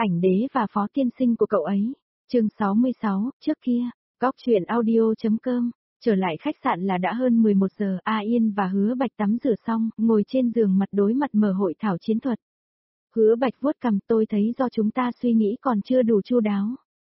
Ảnh đế và phó tiên sinh của cậu ấy. Chương 66, trước kia, Góc truyện audio.com. Trở lại khách sạn là đã hơn 11 giờ, A Yên và Hứa Bạch tắm rửa xong, ngồi trên giường mặt đối mặt mở hội thảo chiến thuật. Hứa Bạch vuốt cằm, tôi thấy do chúng ta suy nghĩ còn chưa đủ chu đáo.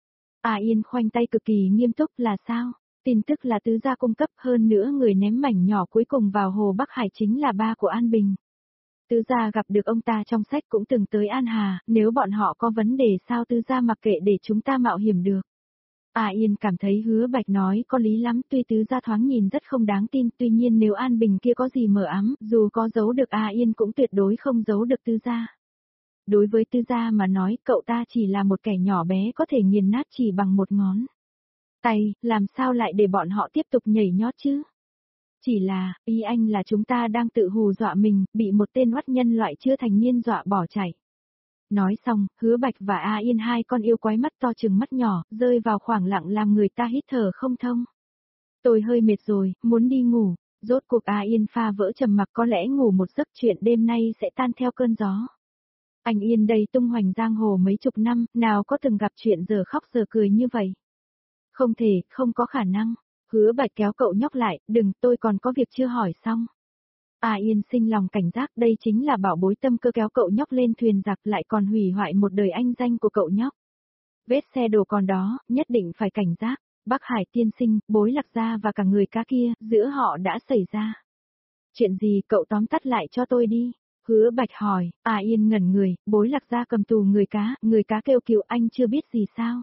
A Yên khoanh tay cực kỳ nghiêm túc, là sao? Tin tức là tứ gia cung cấp, hơn nữa người ném mảnh nhỏ cuối cùng vào hồ Bắc Hải chính là ba của An Bình. Tứ gia gặp được ông ta trong sách cũng từng tới An Hà, nếu bọn họ có vấn đề sao tứ gia mặc kệ để chúng ta mạo hiểm được. A Yên cảm thấy Hứa Bạch nói có lý lắm, tuy tứ gia thoáng nhìn rất không đáng tin, tuy nhiên nếu An Bình kia có gì mờ ám, dù có giấu được A Yên cũng tuyệt đối không giấu được tứ gia. Đối với tứ gia mà nói, cậu ta chỉ là một kẻ nhỏ bé có thể nghiền nát chỉ bằng một ngón tay, làm sao lại để bọn họ tiếp tục nhảy nhót chứ? Chỉ là, ý anh là chúng ta đang tự hù dọa mình, bị một tên oắt nhân loại chưa thành niên dọa bỏ chạy. Nói xong, Hứa Bạch và A Yên hai con yêu quái mắt to chừng mắt nhỏ, rơi vào khoảng lặng làm người ta hít thở không thông. Tôi hơi mệt rồi, muốn đi ngủ. Rốt cuộc A Yên pha vỡ trầm mặc, có lẽ ngủ một giấc chuyện đêm nay sẽ tan theo cơn gió. Anh Yên đây tung hoành giang hồ mấy chục năm, nào có từng gặp chuyện giờ khóc giờ cười như vậy. Không thể, không có khả năng. Hứa Bạch kéo cậu nhóc lại, đừng, tôi còn có việc chưa hỏi xong. A Yên sinh lòng cảnh giác, đây chính là bảo bối tâm cơ, kéo cậu nhóc lên thuyền giặc lại còn hủy hoại một đời anh danh của cậu nhóc. Vết xe đổ còn đó, nhất định phải cảnh giác. Bắc Hải tiên sinh, Bối Lạc Gia và cả người cá kia, giữa họ đã xảy ra. Chuyện gì, cậu tóm tắt lại cho tôi đi. Hứa Bạch hỏi. A Yên ngẩn người, Bối Lạc Gia cầm tù người cá kêu cứu, anh chưa biết gì sao?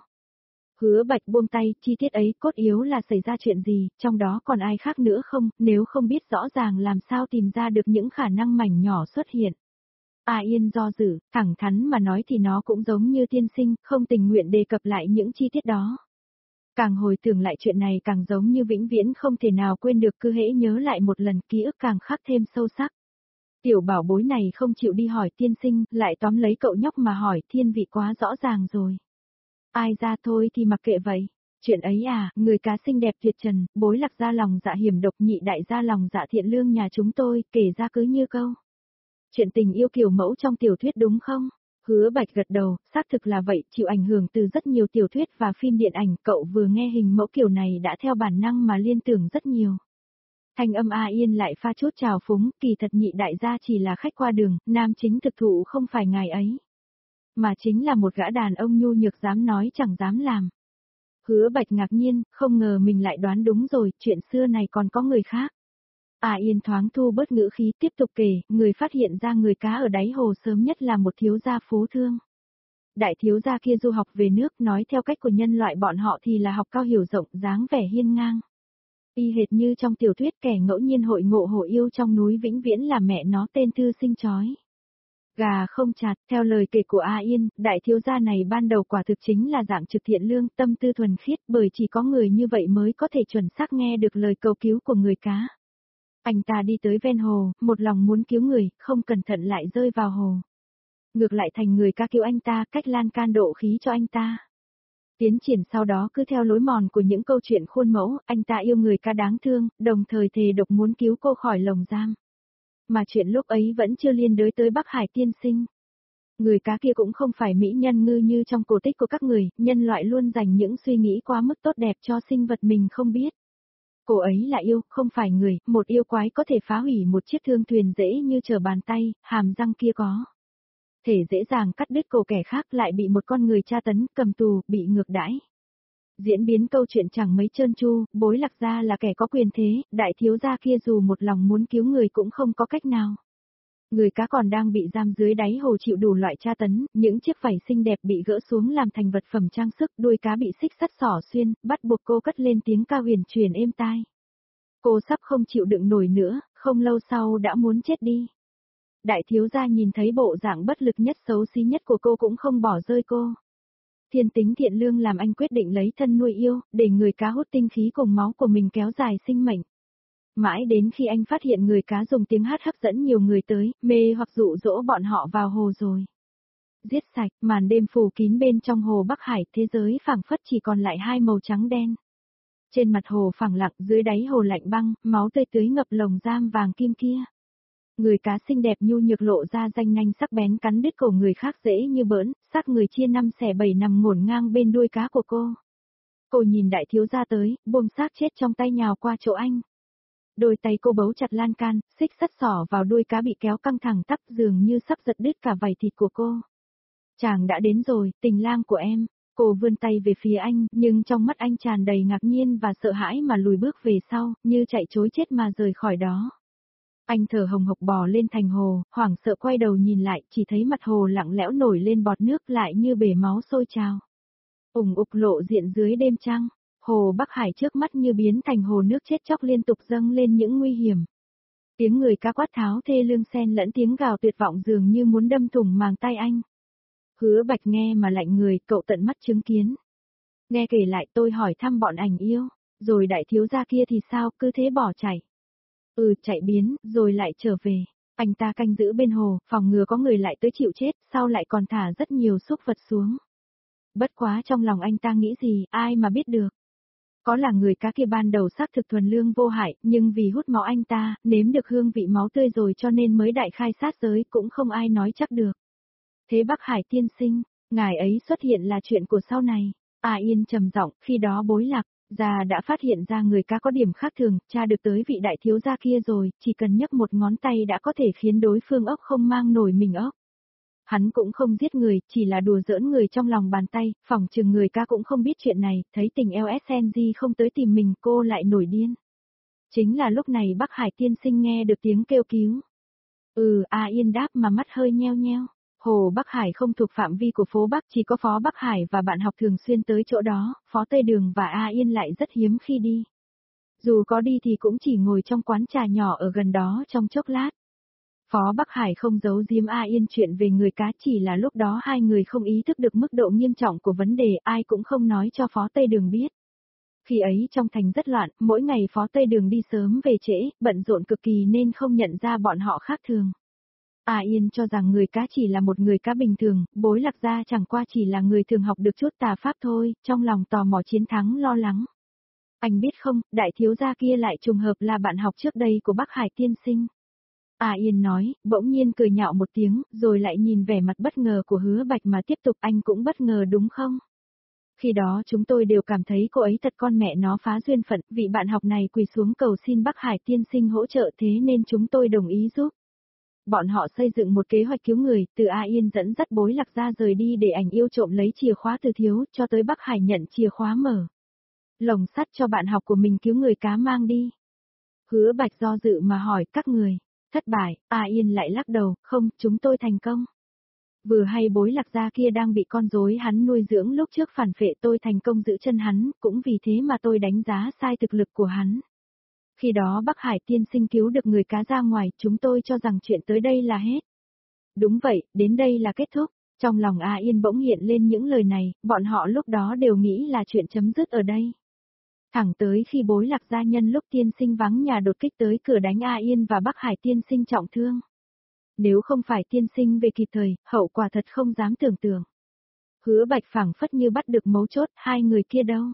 Hứa Bạch buông tay, chi tiết ấy cốt yếu là xảy ra chuyện gì, trong đó còn ai khác nữa không, nếu không biết rõ ràng làm sao tìm ra được những khả năng mảnh nhỏ xuất hiện. A Yên do dự, thẳng thắn mà nói thì nó cũng giống như tiên sinh, không tình nguyện đề cập lại những chi tiết đó. Càng hồi tưởng lại chuyện này càng giống như vĩnh viễn không thể nào quên được, cứ hễ nhớ lại một lần ký ức càng khắc thêm sâu sắc. Tiểu bảo bối này không chịu đi hỏi tiên sinh, lại tóm lấy cậu nhóc mà hỏi, thiên vị quá rõ ràng rồi. Ai ra thôi thì mặc kệ vậy. Chuyện ấy à, người cá xinh đẹp tuyệt trần, Bối Lạc Gia lòng dạ hiểm độc, nhị đại gia lòng dạ thiện lương nhà chúng tôi, kể ra cứ như câu. Chuyện tình yêu kiểu mẫu trong tiểu thuyết đúng không? Hứa Bạch gật đầu, xác thực là vậy, chịu ảnh hưởng từ rất nhiều tiểu thuyết và phim điện ảnh, cậu vừa nghe hình mẫu kiểu này đã theo bản năng mà liên tưởng rất nhiều. Thanh âm A Yên lại pha chút trào phúng, kỳ thật nhị đại gia chỉ là khách qua đường, nam chính thực thụ không phải ngài ấy. Mà chính là một gã đàn ông nhu nhược dám nói chẳng dám làm. Hứa Bạch ngạc nhiên, không ngờ mình lại đoán đúng rồi, chuyện xưa này còn có người khác. A Yên thoáng thu bớt ngữ khí, tiếp tục kể, người phát hiện ra người cá ở đáy hồ sớm nhất là một thiếu gia phú thương. Đại thiếu gia kia du học về nước, nói theo cách của nhân loại bọn họ thì là học cao hiểu rộng, dáng vẻ hiên ngang. Y hệt như trong tiểu thuyết, kẻ ngẫu nhiên hội ngộ hổ yêu trong núi vĩnh viễn là mẹ nó tên thư sinh chói. Gà không chặt, theo lời kể của A Yên, đại thiếu gia này ban đầu quả thực chính là dạng trực thiện lương, tâm tư thuần khiết, bởi chỉ có người như vậy mới có thể chuẩn xác nghe được lời cầu cứu của người cá. Anh ta đi tới ven hồ, một lòng muốn cứu người, không cẩn thận lại rơi vào hồ. Ngược lại thành người cá cứu anh ta, cách lan can độ khí cho anh ta. Tiến triển sau đó cứ theo lối mòn của những câu chuyện khuôn mẫu, anh ta yêu người cá đáng thương, đồng thời thề độc muốn cứu cô khỏi lồng giam. Mà chuyện lúc ấy vẫn chưa liên đới tới Bắc Hải tiên sinh. Người cá kia cũng không phải mỹ nhân ngư như trong cổ tích của các người, nhân loại luôn dành những suy nghĩ quá mức tốt đẹp cho sinh vật mình không biết. Cô ấy là yêu, không phải người, một yêu quái có thể phá hủy một chiếc thương thuyền dễ như trở bàn tay, hàm răng kia có thể dễ dàng cắt đứt cổ kẻ khác, lại bị một con người tra tấn, cầm tù, bị ngược đãi. Diễn biến câu chuyện chẳng mấy trơn tru, Bối Lạc Gia là kẻ có quyền thế, đại thiếu gia kia dù một lòng muốn cứu người cũng không có cách nào. Người cá còn đang bị giam dưới đáy hồ chịu đủ loại tra tấn, những chiếc vảy xinh đẹp bị gỡ xuống làm thành vật phẩm trang sức, đuôi cá bị xích sắt xỏ xuyên, bắt buộc cô cất lên tiếng ca huyền truyền êm tai. Cô sắp không chịu đựng nổi nữa, không lâu sau đã muốn chết đi. Đại thiếu gia nhìn thấy bộ dạng bất lực nhất xấu xí nhất của cô cũng không bỏ rơi cô. Thiên tính thiện lương làm anh quyết định lấy thân nuôi yêu, để người cá hút tinh khí cùng máu của mình kéo dài sinh mệnh. Mãi đến khi anh phát hiện người cá dùng tiếng hát hấp dẫn nhiều người tới, mê hoặc dụ dỗ bọn họ vào hồ rồi. Giết sạch, màn đêm phủ kín bên trong hồ Bắc Hải, thế giới phảng phất chỉ còn lại hai màu trắng đen. Trên mặt hồ phẳng lặng, dưới đáy hồ lạnh băng, máu tươi tưới ngập lồng giam vàng kim kia. Người cá xinh đẹp nhu nhược lộ ra ranh nanh sắc bén cắn đứt cổ người khác dễ như bỡn, xác người chia năm xẻ bảy nằm ngổn ngang bên đuôi cá của cô. Cô nhìn đại thiếu gia tới, buông xác chết trong tay nhào qua chỗ anh. Đôi tay cô bấu chặt lan can, xích sắt xỏ vào đuôi cá bị kéo căng thẳng tắp dường như sắp giật đứt cả vảy thịt của cô. Chàng đã đến rồi, tình lang của em. Cô vươn tay về phía anh, nhưng trong mắt anh tràn đầy ngạc nhiên và sợ hãi mà lùi bước về sau, như chạy trối chết mà rời khỏi đó. Anh thở hồng hộc bò lên thành hồ, hoảng sợ quay đầu nhìn lại, chỉ thấy mặt hồ lặng lẽo nổi lên bọt nước lại như bể máu sôi trào. Ủng ục lộ diện dưới đêm trăng, hồ Bắc Hải trước mắt như biến thành hồ nước chết chóc liên tục dâng lên những nguy hiểm. Tiếng người cá quát tháo thê lương xen lẫn tiếng gào tuyệt vọng dường như muốn đâm thủng màng tay anh. Hứa Bạch nghe mà lạnh người, cậu tận mắt chứng kiến. Nghe kể lại tôi hỏi thăm bọn ảnh yêu, rồi đại thiếu gia kia thì sao, cứ thế bỏ chạy. Chạy biến, rồi lại trở về. Anh ta canh giữ bên hồ, phòng ngừa có người lại tới chịu chết, sau lại còn thả rất nhiều súc vật xuống. Bất quá trong lòng anh ta nghĩ gì, ai mà biết được. Có là người cá kia ban đầu xác thực thuần lương vô hại, nhưng vì hút máu anh ta, nếm được hương vị máu tươi rồi cho nên mới đại khai sát giới, cũng không ai nói chắc được. Thế Bắc Hải tiên sinh, ngài ấy xuất hiện là chuyện của sau này. Yên trầm giọng, khi đó Bối Lạc gia đã phát hiện ra người cá có điểm khác thường, tra được tới vị đại thiếu gia kia rồi, chỉ cần nhấc một ngón tay đã có thể khiến đối phương ốc không mang nổi mình ốc. Hắn cũng không giết người, chỉ là đùa giỡn người trong lòng bàn tay, phỏng chừng người cá cũng không biết chuyện này, thấy tình LSNG không tới tìm mình cô lại nổi điên. Chính là lúc này Bắc Hải tiên sinh nghe được tiếng kêu cứu. Yên đáp mà mắt hơi nheo nheo. Hồ Bắc Hải không thuộc phạm vi của phố Bắc, chỉ có Phó Bắc Hải và bạn học thường xuyên tới chỗ đó, Phó Tây Đường và Yên lại rất hiếm khi đi. Dù có đi thì cũng chỉ ngồi trong quán trà nhỏ ở gần đó trong chốc lát. Phó Bắc Hải không giấu giếm Yên chuyện về người cá, chỉ là lúc đó hai người không ý thức được mức độ nghiêm trọng của vấn đề, ai cũng không nói cho Phó Tây Đường biết. Khi ấy trong thành rất loạn, mỗi ngày Phó Tây Đường đi sớm về trễ, bận rộn cực kỳ nên không nhận ra bọn họ khác thường. Yên cho rằng người cá chỉ là một người cá bình thường, Bối Lạc gia chẳng qua chỉ là người thường học được chút tà pháp thôi, trong lòng tò mò chiến thắng lo lắng. Anh biết không, đại thiếu gia kia lại trùng hợp là bạn học trước đây của Bắc Hải tiên sinh. Yên nói, bỗng nhiên cười nhạo một tiếng, rồi lại nhìn vẻ mặt bất ngờ của Hứa Bạch mà tiếp tục, anh cũng bất ngờ đúng không? Khi đó chúng tôi đều cảm thấy cô ấy thật con mẹ nó phá duyên phận, vị bạn học này quỳ xuống cầu xin Bắc Hải tiên sinh hỗ trợ thế nên chúng tôi đồng ý giúp. Bọn họ xây dựng một kế hoạch cứu người, từ Yên dẫn dắt Bối Lạc gia rời đi để ảnh yêu trộm lấy chìa khóa từ thiếu, cho tới Bắc Hải nhận chìa khóa mở lồng sắt cho bạn học của mình cứu người cá mang đi. Hứa Bạch do dự mà hỏi các người. Thất bại, Yên lại lắc đầu, không, chúng tôi thành công. Vừa hay Bối Lạc gia kia đang bị con rối hắn nuôi dưỡng lúc trước phản phệ, tôi thành công giữ chân hắn, cũng vì thế mà tôi đánh giá sai thực lực của hắn. Khi đó Bắc Hải tiên sinh cứu được người cá ra ngoài, chúng tôi cho rằng chuyện tới đây là hết. Đúng vậy, đến đây là kết thúc. Trong lòng Yên bỗng hiện lên những lời này, bọn họ lúc đó đều nghĩ là chuyện chấm dứt ở đây. Thẳng tới khi Bối Lạc gia nhân lúc tiên sinh vắng nhà đột kích tới cửa đánh Yên và Bắc Hải tiên sinh trọng thương. Nếu không phải tiên sinh về kịp thời, hậu quả thật không dám tưởng tượng. Hứa Bạch phảng phất như bắt được mấu chốt, hai người kia đâu?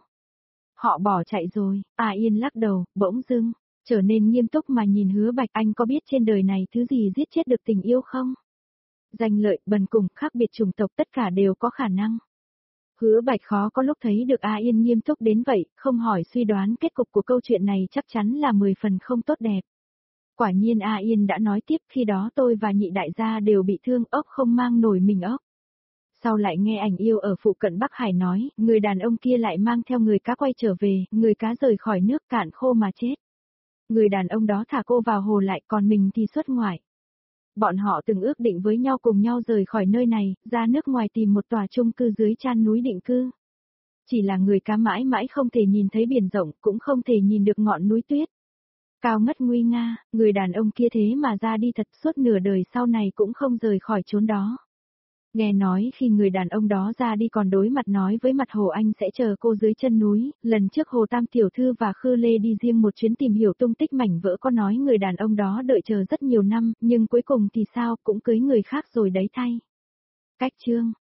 Họ bỏ chạy rồi. Yên lắc đầu, bỗng dưng trở nên nghiêm túc mà nhìn Hứa Bạch, anh có biết trên đời này thứ gì giết chết được tình yêu không? Danh lợi, bần cùng, khác biệt chủng tộc tất cả đều có khả năng. Hứa Bạch khó có lúc thấy được Yên nghiêm túc đến vậy, không hỏi suy đoán kết cục của câu chuyện này chắc chắn là 10 phần không tốt đẹp. Quả nhiên Yên đã nói tiếp, khi đó tôi và nhị đại gia đều bị thương, ốc không mang nổi mình ốc. Sau lại nghe ảnh yêu ở phụ cận Bắc Hải nói, người đàn ông kia lại mang theo người cá quay trở về, người cá rời khỏi nước cạn khô mà chết. Người đàn ông đó thả cô vào hồ lại, còn mình thì xuất ngoại. Bọn họ từng ước định với nhau cùng nhau rời khỏi nơi này, ra nước ngoài tìm một tòa chung cư dưới chân núi định cư. Chỉ là người cá mãi mãi không thể nhìn thấy biển rộng, cũng không thể nhìn được ngọn núi tuyết cao ngất nguy nga, người đàn ông kia thế mà ra đi thật, suốt nửa đời sau này cũng không rời khỏi chốn đó. Nghe nói khi người đàn ông đó ra đi còn đối mặt nói với mặt Hồ Anh sẽ chờ cô dưới chân núi, lần trước Hồ Tam Tiểu Thư và Khư Lê đi riêng một chuyến tìm hiểu tung tích mảnh vỡ có nói người đàn ông đó đợi chờ rất nhiều năm, nhưng cuối cùng thì sao, cũng cưới người khác rồi đấy thay. Cách chương